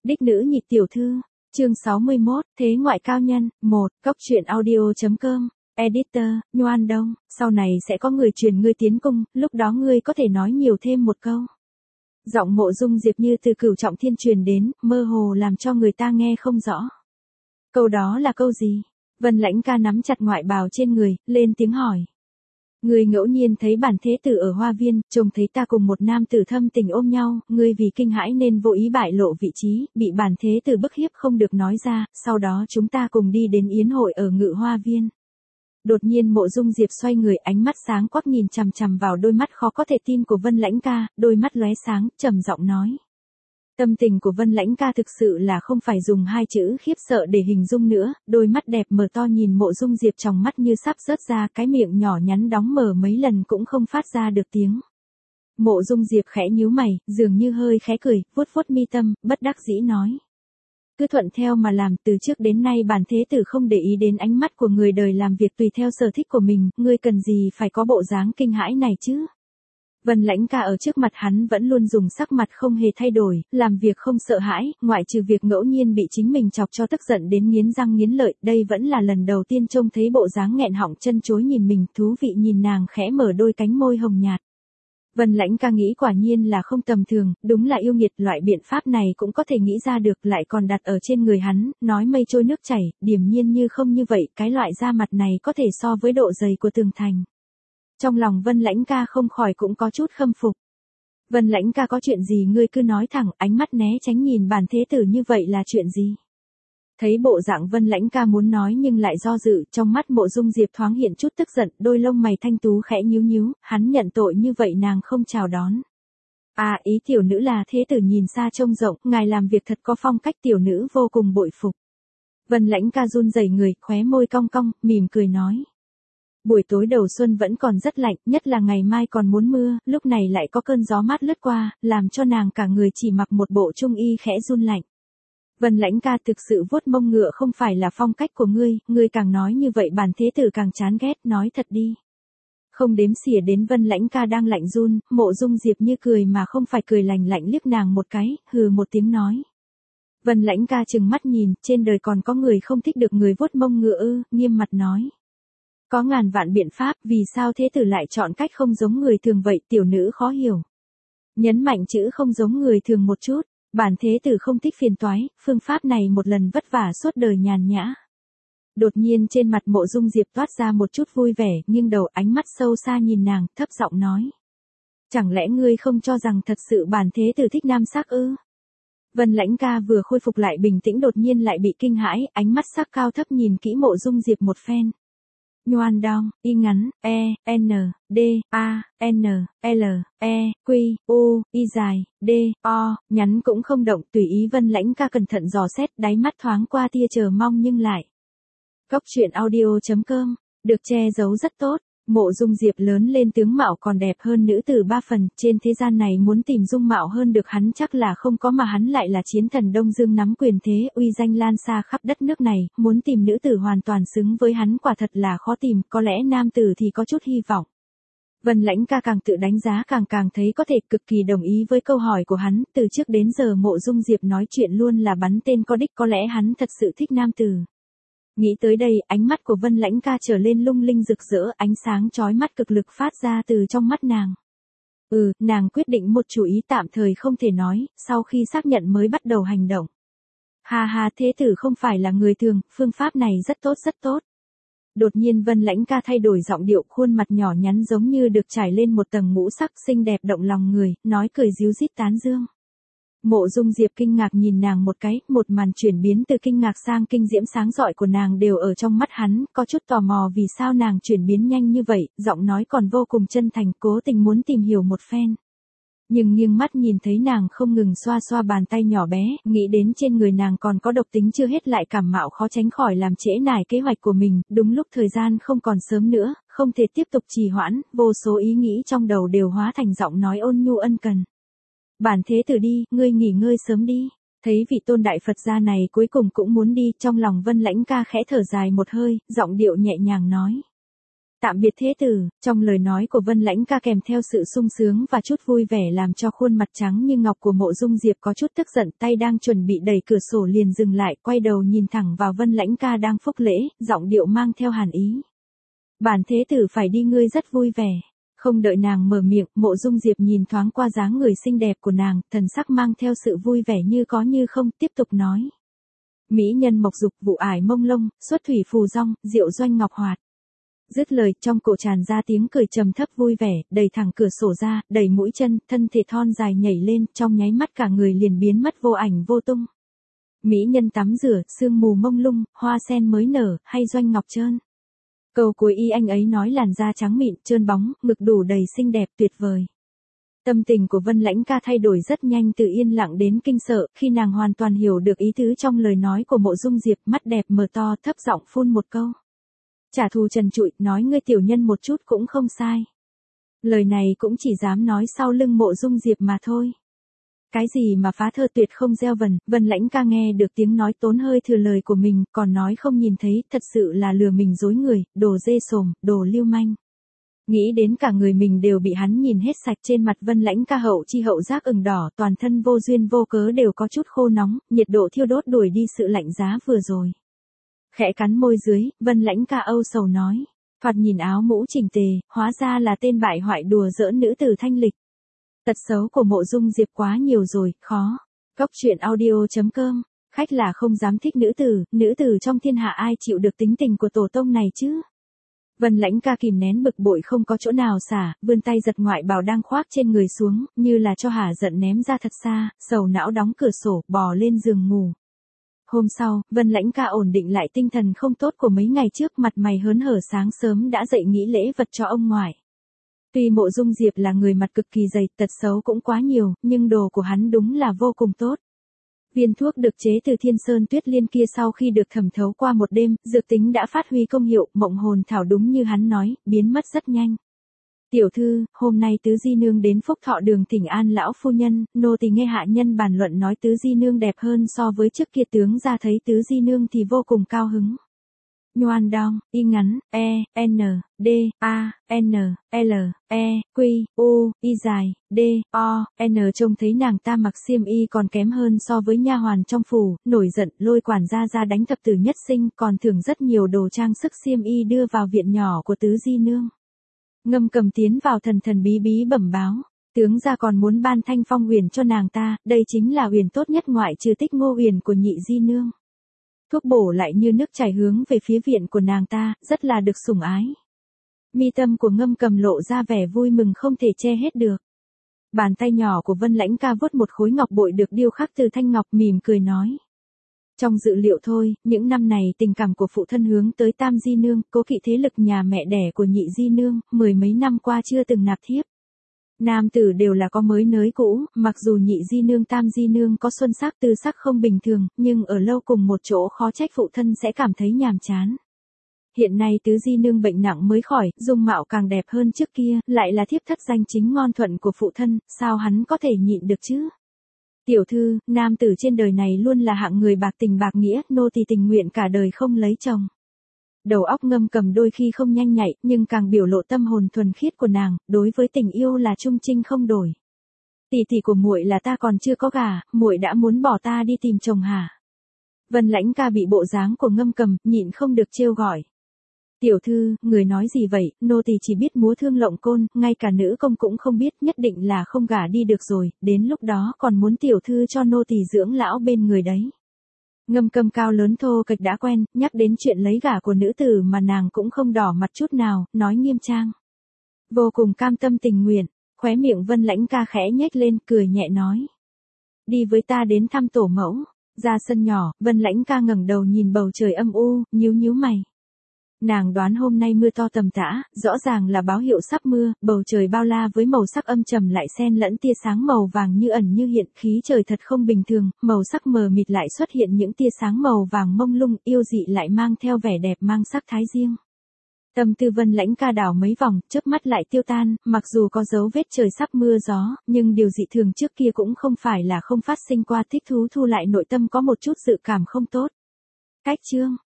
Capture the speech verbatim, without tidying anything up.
Đích nữ nhị tiểu thư, chương sáu mươi mốt, thế ngoại cao nhân, một, cốc truyện audio.com, editor, Nhoan Đông, sau này sẽ có người truyền ngươi tiến cung, lúc đó ngươi có thể nói nhiều thêm một câu. Giọng Mộ Dung Diệp như từ Cửu Trọng Thiên truyền đến, mơ hồ làm cho người ta nghe không rõ. Câu đó là câu gì? Vân Lãnh Ca nắm chặt ngoại bào trên người, lên tiếng hỏi. Ngươi ngẫu nhiên thấy bản thế tử ở hoa viên, trông thấy ta cùng một nam tử thâm tình ôm nhau, ngươi vì kinh hãi nên vô ý bại lộ vị trí, bị bản thế tử bức hiếp không được nói ra, sau đó chúng ta cùng đi đến yến hội ở Ngự Hoa Viên. Đột nhiên Mộ Dung Diệp xoay người, ánh mắt sáng quắc nhìn chằm chằm vào đôi mắt khó có thể tin của Vân Lãnh Ca, đôi mắt lóe sáng, trầm giọng nói. Tâm tình của Vân Lãnh Ca thực sự là không phải dùng hai chữ khiếp sợ để hình dung nữa, đôi mắt đẹp mở to nhìn Mộ Dung Diệp trong mắt như sắp rớt ra, cái miệng nhỏ nhắn đóng mở mấy lần cũng không phát ra được tiếng. Mộ Dung Diệp khẽ nhíu mày, dường như hơi khẽ cười, vuốt vuốt mi tâm, bất đắc dĩ nói. Cứ thuận theo mà làm, từ trước đến nay bản thế tử không để ý đến ánh mắt của người đời, làm việc tùy theo sở thích của mình, ngươi cần gì phải có bộ dáng kinh hãi này chứ? Vân Lãnh Ca ở trước mặt hắn vẫn luôn dùng sắc mặt không hề thay đổi, làm việc không sợ hãi, ngoại trừ việc ngẫu nhiên bị chính mình chọc cho tức giận đến nghiến răng nghiến lợi, đây vẫn là lần đầu tiên trông thấy bộ dáng nghẹn họng chân chối nhìn mình, thú vị nhìn nàng khẽ mở đôi cánh môi hồng nhạt. Vân Lãnh Ca nghĩ quả nhiên là không tầm thường, đúng là yêu nghiệt, loại biện pháp này cũng có thể nghĩ ra được, lại còn đặt ở trên người hắn, nói mây trôi nước chảy, điềm nhiên như không như vậy, cái loại da mặt này có thể so với độ dày của tường thành. Trong lòng Vân Lãnh Ca không khỏi cũng có chút khâm phục. Vân Lãnh Ca có chuyện gì ngươi cứ nói thẳng, ánh mắt né tránh nhìn bản thế tử như vậy là chuyện gì? Thấy bộ dạng Vân Lãnh Ca muốn nói nhưng lại do dự, trong mắt Mộ Dung Diệp thoáng hiện chút tức giận, đôi lông mày thanh tú khẽ nhíu nhíu, hắn nhận tội như vậy nàng không chào đón. À, ý tiểu nữ là thế tử nhìn xa trông rộng, ngài làm việc thật có phong cách, tiểu nữ vô cùng bội phục. Vân Lãnh Ca run rẩy người, khóe môi cong cong, mỉm cười nói. Buổi tối đầu xuân vẫn còn rất lạnh, nhất là ngày mai còn muốn mưa, lúc này lại có cơn gió mát lướt qua, làm cho nàng cả người chỉ mặc một bộ trung y khẽ run lạnh. Vân Lãnh Ca, thực sự vuốt mông ngựa không phải là phong cách của ngươi, ngươi càng nói như vậy bản thế tử càng chán ghét, nói thật đi. Không đếm xỉa đến Vân Lãnh Ca đang lạnh run, Mộ Dung Diệp như cười mà không phải cười, lạnh lạnh liếc nàng một cái, hừ một tiếng nói. Vân Lãnh Ca trừng mắt nhìn, trên đời còn có người không thích được người vuốt mông ngựa ư, nghiêm mặt nói. Có ngàn vạn biện pháp, vì sao thế tử lại chọn cách không giống người thường vậy, tiểu nữ khó hiểu. Nhấn mạnh chữ không giống người thường một chút, bản thế tử không thích phiền toái, phương pháp này một lần vất vả suốt đời nhàn nhã. Đột nhiên trên mặt Mộ Dung Diệp toát ra một chút vui vẻ, nghiêng đầu ánh mắt sâu xa nhìn nàng, thấp giọng nói. Chẳng lẽ ngươi không cho rằng thật sự bản thế tử thích nam sắc ư? Vân Lãnh Ca vừa khôi phục lại bình tĩnh đột nhiên lại bị kinh hãi, ánh mắt sắc cao thấp nhìn kỹ Mộ Dung Diệp một phen. Nhoan Đông, y ngắn, e, n, d, a, n, l, e, q, u, y dài, d, o, nhắn cũng không động, tùy ý. Vân Lãnh Ca cẩn thận dò xét, đáy mắt thoáng qua tia chờ mong nhưng lại. Cốc truyện audio.com, được che giấu rất tốt. Mộ Dung Diệp lớn lên tướng mạo còn đẹp hơn nữ tử ba phần, trên thế gian này muốn tìm dung mạo hơn được hắn chắc là không có, mà hắn lại là chiến thần Đông Dương nắm quyền thế, uy danh lan xa khắp đất nước này, muốn tìm nữ tử hoàn toàn xứng với hắn quả thật là khó tìm, có lẽ nam tử thì có chút hy vọng. Vân Lãnh Ca càng tự đánh giá càng càng thấy có thể, cực kỳ đồng ý với câu hỏi của hắn, từ trước đến giờ Mộ Dung Diệp nói chuyện luôn là bắn tên có đích, có lẽ hắn thật sự thích nam tử. Nghĩ tới đây, ánh mắt của Vân Lãnh Ca trở lên lung linh rực rỡ, ánh sáng chói mắt cực lực phát ra từ trong mắt nàng. Ừ, nàng quyết định một chủ ý tạm thời không thể nói, sau khi xác nhận mới bắt đầu hành động. Ha ha, thế tử không phải là người thường, phương pháp này rất tốt rất tốt. Đột nhiên Vân Lãnh Ca thay đổi giọng điệu, khuôn mặt nhỏ nhắn giống như được trải lên một tầng ngũ sắc, xinh đẹp động lòng người, nói cười ríu rít tán dương. Mộ Dung Diệp kinh ngạc nhìn nàng một cái, một màn chuyển biến từ kinh ngạc sang kinh diễm sáng rọi của nàng đều ở trong mắt hắn, có chút tò mò vì sao nàng chuyển biến nhanh như vậy, giọng nói còn vô cùng chân thành, cố tình muốn tìm hiểu một phen. Nhưng nghiêng mắt nhìn thấy nàng không ngừng xoa xoa bàn tay nhỏ bé, nghĩ đến trên người nàng còn có độc tính chưa hết lại cảm mạo, khó tránh khỏi làm trễ nải kế hoạch của mình, đúng lúc thời gian không còn sớm nữa, không thể tiếp tục trì hoãn, vô số ý nghĩ trong đầu đều hóa thành giọng nói ôn nhu ân cần. Bản thế tử đi, ngươi nghỉ ngơi sớm đi. Thấy vị tôn đại Phật gia này cuối cùng cũng muốn đi, trong lòng Vân Lãnh Ca khẽ thở dài một hơi, giọng điệu nhẹ nhàng nói. Tạm biệt thế tử, trong lời nói của Vân Lãnh ca kèm theo sự sung sướng và chút vui vẻ làm cho khuôn mặt trắng như ngọc của Mộ Dung Diệp có chút tức giận, tay đang chuẩn bị đẩy cửa sổ liền dừng lại, quay đầu nhìn thẳng vào Vân Lãnh ca đang phúc lễ, giọng điệu mang theo hàn ý. Bản thế tử phải đi, ngươi rất vui vẻ. Không đợi nàng mở miệng, Mộ Dung Diệp nhìn thoáng qua dáng người xinh đẹp của nàng, thần sắc mang theo sự vui vẻ như có như không, tiếp tục nói. Mỹ nhân mộc dục, vụ ải mông lung, xuất thủy phù dong, diệu doanh ngọc hoạt. Dứt lời, trong cổ tràn ra tiếng cười trầm thấp vui vẻ, đẩy thẳng cửa sổ ra, đẩy mũi chân, thân thể thon dài nhảy lên, trong nháy mắt cả người liền biến mất vô ảnh vô tung. Mỹ nhân tắm rửa, sương mù mông lung, hoa sen mới nở, hay doanh ngọc trơn. Câu cuối y anh ấy nói làn da trắng mịn, trơn bóng, ngực đủ đầy xinh đẹp tuyệt vời. Tâm tình của Vân Lãnh ca thay đổi rất nhanh, từ yên lặng đến kinh sợ, khi nàng hoàn toàn hiểu được ý tứ trong lời nói của Mộ Dung Diệp, mắt đẹp mở to, thấp giọng phun một câu. Trả thù trần trụi, nói ngươi tiểu nhân một chút cũng không sai. Lời này cũng chỉ dám nói sau lưng Mộ Dung Diệp mà thôi. Cái gì mà phá thơ tuyệt không gieo vần, Vân Lãnh ca nghe được tiếng nói tốn hơi thừa lời của mình, còn nói không nhìn thấy, thật sự là lừa mình dối người, đồ dê sồm, đồ lưu manh. Nghĩ đến cả người mình đều bị hắn nhìn hết sạch, trên mặt Vân Lãnh ca hậu chi hậu giác ửng đỏ, toàn thân vô duyên vô cớ đều có chút khô nóng, nhiệt độ thiêu đốt đuổi đi sự lạnh giá vừa rồi. Khẽ cắn môi dưới, Vân Lãnh ca âu sầu nói. Thoạt nhìn áo mũ chỉnh tề, hóa ra là tên bại hoại đùa giỡn nữ tử thanh lịch. Tật xấu của Mộ Dung Diệp quá nhiều rồi, khó. Cốc truyện audio chấm com, khách là không dám thích nữ tử, nữ tử trong thiên hạ ai chịu được tính tình của tổ tông này chứ. Vân Lãnh ca kìm nén bực bội không có chỗ nào xả, vươn tay giật ngoại bào đang khoác trên người xuống, như là cho hả giận ném ra thật xa, sầu não đóng cửa sổ, bò lên giường ngủ. Hôm sau, Vân Lãnh ca ổn định lại tinh thần không tốt của mấy ngày trước, mặt mày hớn hở sáng sớm đã dậy nghĩ lễ vật cho ông ngoại. Tuy Mộ Dung Diệp là người mặt cực kỳ dày, tật xấu cũng quá nhiều, nhưng đồ của hắn đúng là vô cùng tốt. Viên thuốc được chế từ Thiên Sơn Tuyết Liên kia sau khi được thẩm thấu qua một đêm, dược tính đã phát huy công hiệu, mộng hồn thảo đúng như hắn nói, biến mất rất nhanh. Tiểu thư, hôm nay Tứ Di Nương đến Phúc Thọ Đường thỉnh an lão phu nhân, nô tỳ nghe hạ nhân bàn luận nói Tứ Di Nương đẹp hơn so với trước kia, tướng ra thấy Tứ Di Nương thì vô cùng cao hứng. Nhoan đong, y ngắn, e, n, d, a, n, l, e, q, u, y dài, d, o, n trông thấy nàng ta mặc xiêm y còn kém hơn so với nha hoàn trong phủ, nổi giận lôi quản gia ra đánh thập tử nhất sinh, còn thưởng rất nhiều đồ trang sức xiêm y đưa vào viện nhỏ của Tứ Di Nương. Ngâm Cầm tiến vào thần thần bí bí bẩm báo, tướng gia còn muốn ban Thanh Phong Huyền cho nàng ta, đây chính là huyền tốt nhất ngoại trừ Tích Ngô Huyền của Nhị Di Nương. Thuốc bổ lại như nước chảy hướng về phía viện của nàng ta, rất là được sủng ái. Mi tâm của Ngâm Cầm lộ ra vẻ vui mừng không thể che hết được. Bàn tay nhỏ của Vân Lãnh ca vuốt một khối ngọc bội được điêu khắc từ thanh ngọc, mỉm cười nói. Trong dự liệu thôi, những năm này tình cảm của phụ thân hướng tới Tam Di Nương, cố kỵ thế lực nhà mẹ đẻ của Nhị Di Nương, mười mấy năm qua chưa từng nạp thiếp. Nam tử đều là có mới nới cũ, mặc dù Nhị Di Nương Tam Di Nương có xuân sắc tư sắc không bình thường, nhưng ở lâu cùng một chỗ khó trách phụ thân sẽ cảm thấy nhàm chán. Hiện nay Tứ Di Nương bệnh nặng mới khỏi, dung mạo càng đẹp hơn trước kia, lại là thiếp thất danh chính ngon thuận của phụ thân, sao hắn có thể nhịn được chứ? Tiểu thư, nam tử trên đời này luôn là hạng người bạc tình bạc nghĩa, nô tỳ tình nguyện cả đời không lấy chồng. Đầu óc Ngâm Cầm đôi khi không nhanh nhạy, nhưng càng biểu lộ tâm hồn thuần khiết của nàng, đối với tình yêu là trung trinh không đổi. Tỷ tỷ của muội là ta còn chưa có gả, muội đã muốn bỏ ta đi tìm chồng hả? Vân Lãnh ca bị bộ dáng của Ngâm Cầm, nhịn không được trêu gọi. Tiểu thư, người nói gì vậy, nô tỳ chỉ biết múa thương lộng côn, ngay cả nữ công cũng không biết, nhất định là không gả đi được rồi, đến lúc đó còn muốn tiểu thư cho nô tỳ dưỡng lão bên người đấy. Ngâm Cầm cao lớn thô kệch đã quen, nhắc đến chuyện lấy gả của nữ tử mà nàng cũng không đỏ mặt chút nào, nói nghiêm trang. Vô cùng cam tâm tình nguyện, khóe miệng Vân Lãnh ca khẽ nhếch lên, cười nhẹ nói. Đi với ta đến thăm tổ mẫu. Ra sân nhỏ, Vân Lãnh ca ngẩng đầu nhìn bầu trời âm u, nhíu nhíu mày. Nàng đoán hôm nay mưa to tầm tã, rõ ràng là báo hiệu sắp mưa, bầu trời bao la với màu sắc âm trầm lại xen lẫn tia sáng màu vàng như ẩn như hiện, khí trời thật không bình thường, màu sắc mờ mịt lại xuất hiện những tia sáng màu vàng mông lung, yêu dị lại mang theo vẻ đẹp mang sắc thái riêng. Tâm tư Vân Lãnh ca đảo mấy vòng, chớp mắt lại tiêu tan, mặc dù có dấu vết trời sắp mưa gió, nhưng điều dị thường trước kia cũng không phải là không phát sinh qua, thích thú thu lại nội tâm có một chút dự cảm không tốt. Cách chương